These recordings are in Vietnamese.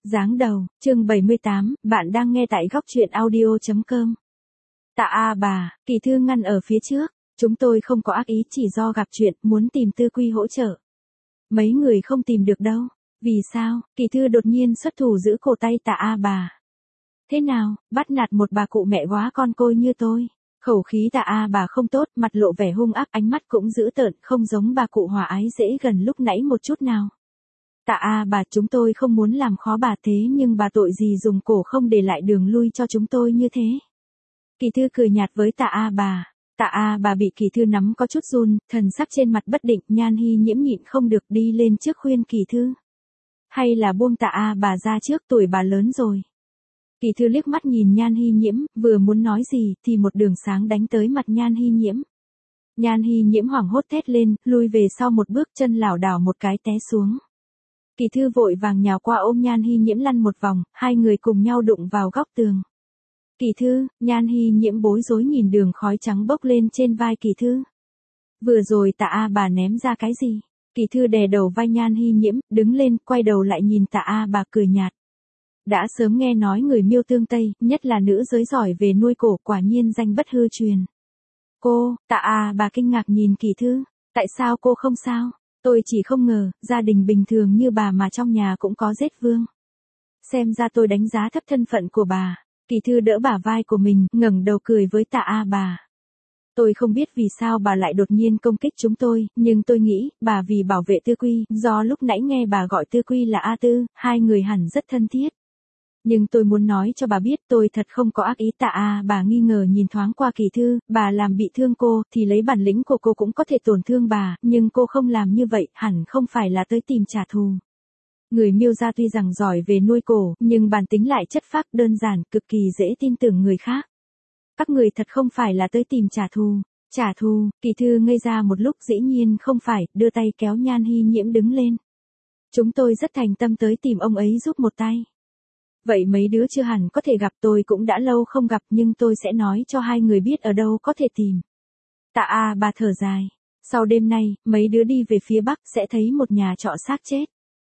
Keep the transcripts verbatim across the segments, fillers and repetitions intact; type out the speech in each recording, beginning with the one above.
Giáng đầu, chương bảy mươi tám, bạn đang nghe tại góc truyện audio chấm com. Tạ A bà, Kỳ Thư ngăn ở phía trước, chúng tôi không có ác ý, chỉ do gặp chuyện, muốn tìm Tư Quy hỗ trợ. Mấy người không tìm được đâu. Vì sao? Kỳ Thư đột nhiên xuất thủ giữ cổ tay Tạ A bà. Thế nào, bắt nạt một bà cụ mẹ quá con côi như tôi. Khẩu khí Tạ A bà không tốt, mặt lộ vẻ hung ác, ánh mắt cũng dữ tợn, không giống bà cụ hòa ái dễ gần lúc nãy một chút nào. Tạ A bà, chúng tôi không muốn làm khó bà, thế nhưng bà tội gì dùng cổ không để lại đường lui cho chúng tôi như thế. Kỳ Thư cười nhạt với Tạ A bà. Tạ A bà bị Kỳ Thư nắm có chút run, thần sắc trên mặt bất định, Nhan Hi Nhiễm nhịn không được đi lên trước khuyên Kỳ Thư. Hay là buông Tạ A bà ra trước, tuổi bà lớn rồi. Kỳ Thư liếc mắt nhìn Nhan Hi Nhiễm, vừa muốn nói gì thì một đường sáng đánh tới mặt Nhan Hi Nhiễm. Nhan Hi Nhiễm hoảng hốt thét lên, lui về sau một bước, chân lảo đảo một cái té xuống. Kỳ Thư vội vàng nhào qua ôm Nhan Hi Nhiễm lăn một vòng, hai người cùng nhau đụng vào góc tường. Kỳ Thư, Nhan Hi Nhiễm bối rối nhìn đường khói trắng bốc lên trên vai Kỳ Thư. Vừa rồi Tạ A bà ném ra cái gì? Kỳ Thư đè đầu vai Nhan Hi Nhiễm, đứng lên, quay đầu lại nhìn Tạ A bà cười nhạt. Đã sớm nghe nói người Miêu Tương Tây, nhất là nữ giới giỏi về nuôi cổ, quả nhiên danh bất hư truyền. Cô, Tạ A bà kinh ngạc nhìn Kỳ Thư, tại sao cô không sao? Tôi chỉ không ngờ, gia đình bình thường như bà mà trong nhà cũng có giết vương. Xem ra tôi đánh giá thấp thân phận của bà. Kỳ Thư đỡ bả vai của mình, ngẩng đầu cười với Tạ A bà. Tôi không biết vì sao bà lại đột nhiên công kích chúng tôi, nhưng tôi nghĩ, bà vì bảo vệ Tư Quy, do lúc nãy nghe bà gọi Tư Quy là A Tư, hai người hẳn rất thân thiết. Nhưng tôi muốn nói cho bà biết tôi thật không có ác ý. Tạ A bà nghi ngờ nhìn thoáng qua Kỳ Thư, bà làm bị thương cô, thì lấy bản lĩnh của cô cũng có thể tổn thương bà, nhưng cô không làm như vậy, hẳn không phải là tới tìm trả thù. Người Miêu gia tuy rằng giỏi về nuôi cổ, nhưng bản tính lại chất phác, đơn giản, cực kỳ dễ tin tưởng người khác. Các người thật không phải là tới tìm trả thù. Trả thù? Kỳ Thư ngây ra một lúc, dĩ nhiên không phải, đưa tay kéo Nhan Hi Nhiễm đứng lên. Chúng tôi rất thành tâm tới tìm ông ấy giúp một tay. Vậy mấy đứa chưa hẳn có thể gặp, tôi cũng đã lâu không gặp, nhưng tôi sẽ nói cho hai người biết ở đâu có thể tìm. Tạ A bà thở dài. Sau đêm nay, mấy đứa đi về phía bắc sẽ thấy một nhà trọ xác chết.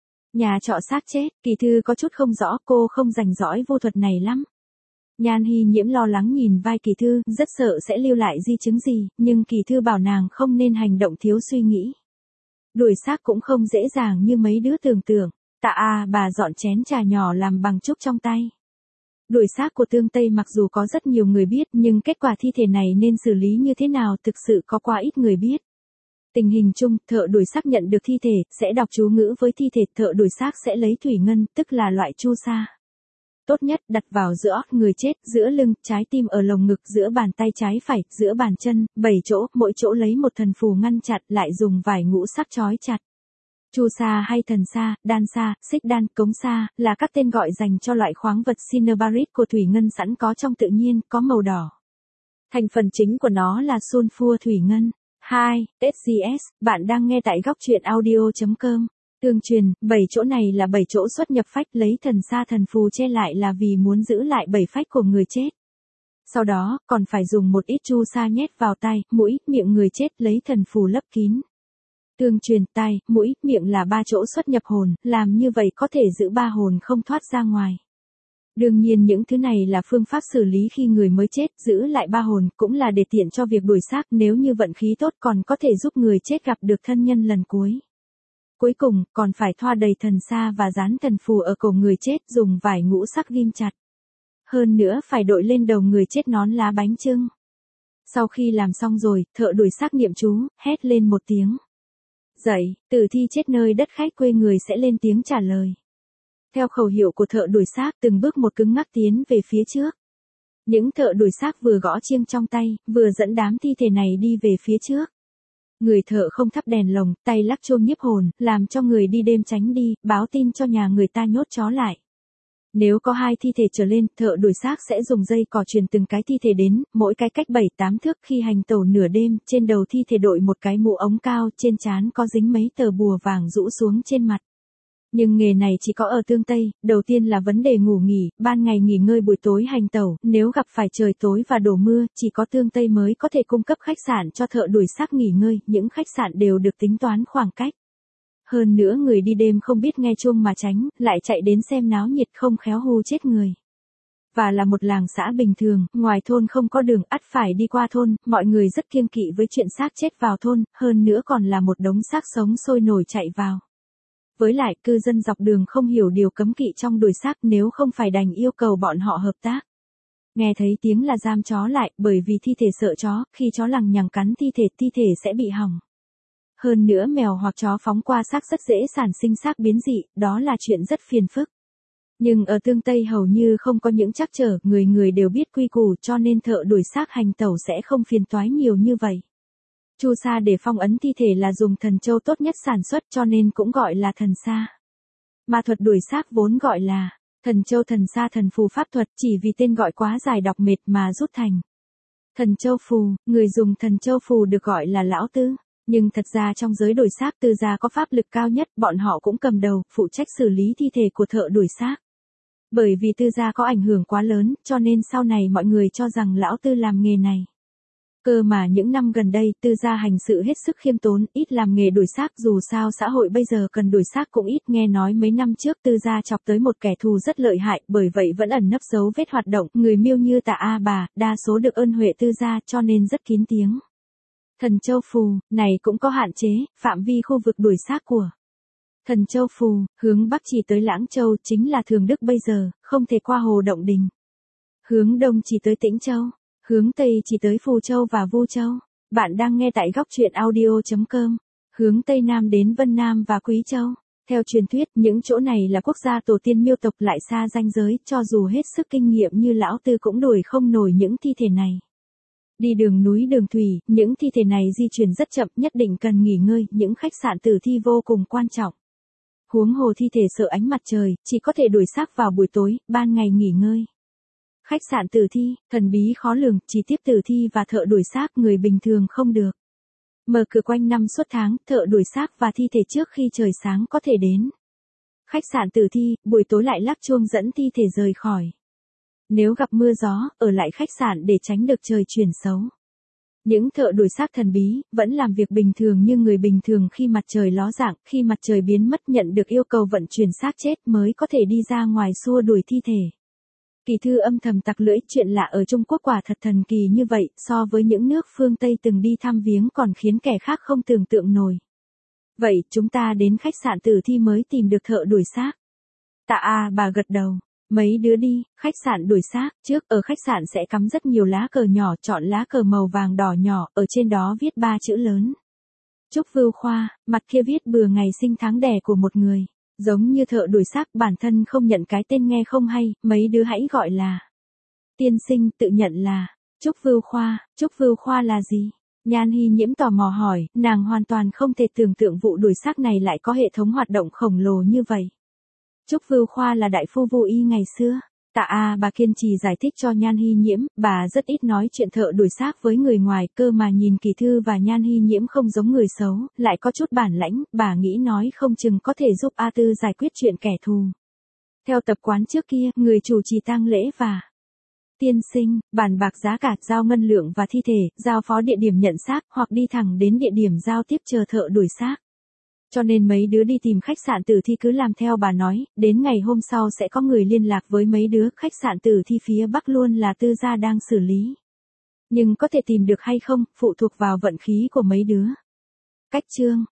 Nhà trọ xác chết? Kỳ Thư có chút không rõ, cô không rành rõi vô thuật này lắm. Nhan Hi Nhiễm lo lắng nhìn vai Kỳ Thư, rất sợ sẽ lưu lại di chứng gì, nhưng Kỳ Thư bảo nàng không nên hành động thiếu suy nghĩ. Đuổi xác cũng không dễ dàng như mấy đứa tưởng tượng. Tạ A bà dọn chén trà nhỏ làm bằng trúc trong tay. Đuổi xác của Tương Tây mặc dù có rất nhiều người biết, nhưng kết quả thi thể này nên xử lý như thế nào thực sự có quá ít người biết. Tình hình chung, thợ đuổi xác nhận được thi thể, sẽ đọc chú ngữ với thi thể, thợ đuổi xác sẽ lấy thủy ngân, tức là loại chu sa. Tốt nhất đặt vào giữa ót người chết, giữa lưng, trái tim ở lồng ngực, giữa bàn tay trái phải, giữa bàn chân, bảy chỗ, mỗi chỗ lấy một thần phù ngăn chặt, lại dùng vải ngũ sắc trói chặt. Chu sa hay thần sa, đan sa, xích đan, cống sa, là các tên gọi dành cho loại khoáng vật cinnabarit của thủy ngân sẵn có trong tự nhiên, có màu đỏ. Thành phần chính của nó là sulfur thủy ngân. hai. ét giê ét, bạn đang nghe tại góc truyện audio chấm com. Tương truyền, bảy chỗ này là bảy chỗ xuất nhập phách, lấy thần sa thần phù che lại là vì muốn giữ lại bảy phách của người chết. Sau đó, còn phải dùng một ít chu sa nhét vào tai, mũi, miệng người chết, lấy thần phù lấp kín. Tương truyền, tai, mũi, miệng là ba chỗ xuất nhập hồn, làm như vậy có thể giữ ba hồn không thoát ra ngoài. Đương nhiên những thứ này là phương pháp xử lý khi người mới chết, giữ lại ba hồn, cũng là để tiện cho việc đuổi xác, nếu như vận khí tốt còn có thể giúp người chết gặp được thân nhân lần cuối. Cuối cùng, còn phải thoa đầy thần sa và dán thần phù ở cổ người chết, dùng vải ngũ sắc ghim chặt. Hơn nữa phải đội lên đầu người chết nón lá bánh chưng. Sau khi làm xong rồi, thợ đuổi xác niệm chú, hét lên một tiếng. Dậy, tử thi chết nơi đất khách quê người sẽ lên tiếng trả lời. Theo khẩu hiệu của thợ đuổi xác, từng bước một cứng ngắc tiến về phía trước. Những thợ đuổi xác vừa gõ chiêng trong tay, vừa dẫn đám thi thể này đi về phía trước. Người thợ không thắp đèn lồng, tay lắc chuông nhiếp hồn, làm cho người đi đêm tránh đi, báo tin cho nhà người ta nhốt chó lại. Nếu có hai thi thể trở lên, thợ đuổi xác sẽ dùng dây cò truyền từng cái thi thể đến, mỗi cái cách bảy tám thước. Khi hành tẩu nửa đêm, trên đầu thi thể đội một cái mũ ống cao, trên trán có dính mấy tờ bùa vàng rũ xuống trên mặt. Nhưng nghề này chỉ có ở Tương Tây, đầu tiên là vấn đề ngủ nghỉ, ban ngày nghỉ ngơi, buổi tối hành tẩu, nếu gặp phải trời tối và đổ mưa, chỉ có Tương Tây mới có thể cung cấp khách sạn cho thợ đuổi xác nghỉ ngơi, những khách sạn đều được tính toán khoảng cách. Hơn nữa người đi đêm không biết nghe chuông mà tránh, lại chạy đến xem náo nhiệt không khéo hù chết người. Và là một làng xã bình thường, ngoài thôn không có đường, ắt phải đi qua thôn, mọi người rất kiêng kỵ với chuyện xác chết vào thôn, hơn nữa còn là một đống xác sống sôi nổi chạy vào. Với lại, cư dân dọc đường không hiểu điều cấm kỵ trong đuổi xác, nếu không phải đành yêu cầu bọn họ hợp tác. Nghe thấy tiếng là giam chó lại, bởi vì thi thể sợ chó, khi chó lằng nhằng cắn thi thể, thi thể sẽ bị hỏng. Hơn nữa mèo hoặc chó phóng qua xác rất dễ sản sinh xác biến dị, đó là chuyện rất phiền phức. Nhưng ở Tương Tây hầu như không có những trắc trở, người người đều biết quy củ, cho nên thợ đuổi xác hành tẩu sẽ không phiền toái nhiều như vậy. Chu sa để phong ấn thi thể là dùng thần châu tốt nhất sản xuất, cho nên cũng gọi là thần sa. Mà thuật đuổi xác vốn gọi là thần châu thần sa thần phù pháp thuật, chỉ vì tên gọi quá dài đọc mệt mà rút thành thần châu phù. Người dùng thần châu phù được gọi là lão tư. Nhưng thật ra trong giới đuổi xác, tư gia có pháp lực cao nhất, bọn họ cũng cầm đầu, phụ trách xử lý thi thể của thợ đuổi xác. Bởi vì tư gia có ảnh hưởng quá lớn, cho nên sau này mọi người cho rằng lão tư làm nghề này. Cơ mà những năm gần đây, tư gia hành sự hết sức khiêm tốn, ít làm nghề đuổi xác, dù sao xã hội bây giờ cần đuổi xác cũng ít. Nghe nói mấy năm trước tư gia chọc tới một kẻ thù rất lợi hại, bởi vậy vẫn ẩn nấp dấu vết hoạt động, người miêu như Tạ A Bà, đa số được ơn huệ tư gia, cho nên rất kín tiếng. Thần châu phù, này cũng có hạn chế, phạm vi khu vực đuổi xác của thần châu phù, hướng Bắc chỉ tới Lãng Châu, chính là Thường Đức bây giờ, không thể qua Hồ Động Đình. Hướng Đông chỉ tới Tĩnh Châu, hướng Tây chỉ tới Phù Châu và Vu Châu. Bạn đang nghe tại góc truyện audio chấm com. Hướng Tây Nam đến Vân Nam và Quý Châu. Theo truyền thuyết, những chỗ này là quốc gia tổ tiên miêu tộc, lại xa ranh giới, cho dù hết sức kinh nghiệm như lão tư cũng đuổi không nổi những thi thể này. Đi đường núi đường thủy, những thi thể này di chuyển rất chậm, nhất định cần nghỉ ngơi, những khách sạn tử thi vô cùng quan trọng. Huống hồ thi thể sợ ánh mặt trời, chỉ có thể đuổi xác vào buổi tối, ban ngày nghỉ ngơi. Khách sạn tử thi, thần bí khó lường, chỉ tiếp tử thi và thợ đuổi xác, người bình thường không được. Mở cửa quanh năm suốt tháng, thợ đuổi xác và thi thể trước khi trời sáng có thể đến. Khách sạn tử thi, buổi tối lại lắc chuông dẫn thi thể rời khỏi. Nếu gặp mưa gió, ở lại khách sạn để tránh được trời chuyển xấu. Những thợ đuổi xác thần bí, vẫn làm việc bình thường như người bình thường, khi mặt trời ló dạng, khi mặt trời biến mất nhận được yêu cầu vận chuyển xác chết mới có thể đi ra ngoài xua đuổi thi thể. Kỳ thư âm thầm tặc lưỡi, chuyện lạ ở Trung Quốc quả thật thần kỳ như vậy, so với những nước phương Tây từng đi thăm viếng còn khiến kẻ khác không tưởng tượng nổi. Vậy, chúng ta đến khách sạn tử thi mới tìm được thợ đuổi xác. Tạ A Bà gật đầu. Mấy đứa đi, khách sạn đuổi xác, trước ở khách sạn sẽ cắm rất nhiều lá cờ nhỏ, chọn lá cờ màu vàng đỏ nhỏ, ở trên đó viết ba chữ lớn. Trúc Vưu Khoa, mặt kia viết bừa ngày sinh tháng đẻ của một người. Giống như thợ đuổi xác, bản thân không nhận cái tên nghe không hay, mấy đứa hãy gọi là tiên sinh, tự nhận là Trúc Vưu Khoa. Trúc Vưu Khoa là gì? Nhan Hy Nhiễm tò mò hỏi, nàng hoàn toàn không thể tưởng tượng vụ đuổi xác này lại có hệ thống hoạt động khổng lồ như vậy. Trúc Vưu Khoa là đại phu vô y ngày xưa. Tạ A Bà kiên trì giải thích cho Nhan Hy Nhiễm, bà rất ít nói chuyện thợ đuổi xác với người ngoài, cơ mà nhìn Kỳ Thư và Nhan Hy Nhiễm không giống người xấu, lại có chút bản lãnh, bà nghĩ nói không chừng có thể giúp A Tư giải quyết chuyện kẻ thù. Theo tập quán trước kia, người chủ trì tang lễ và tiên sinh, bàn bạc giá cả, giao ngân lượng và thi thể, giao phó địa điểm nhận xác, hoặc đi thẳng đến địa điểm giao tiếp chờ thợ đuổi xác. Cho nên mấy đứa đi tìm khách sạn tử thi cứ làm theo bà nói, đến ngày hôm sau sẽ có người liên lạc với mấy đứa. Khách sạn tử thi phía Bắc luôn là tư gia đang xử lý. Nhưng có thể tìm được hay không, phụ thuộc vào vận khí của mấy đứa. Cách chương